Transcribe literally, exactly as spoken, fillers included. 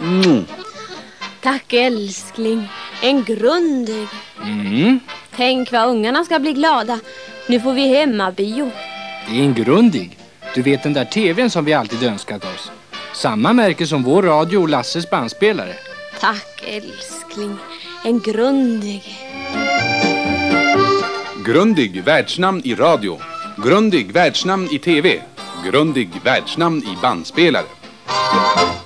Mm. Tack älskling. En grundig. Mm. Tänk vad ungarna ska bli glada. Nu får vi hemmabio. Det är en grundig. Du vet den där tvn som vi alltid önskat oss. Samma märke som vår radio och Lasses bandspelare. Tack älskling. En grundig. Grundig världsnamn i radio. Grundig världsnamn i tv. Grundig världsnamn i bandspelare.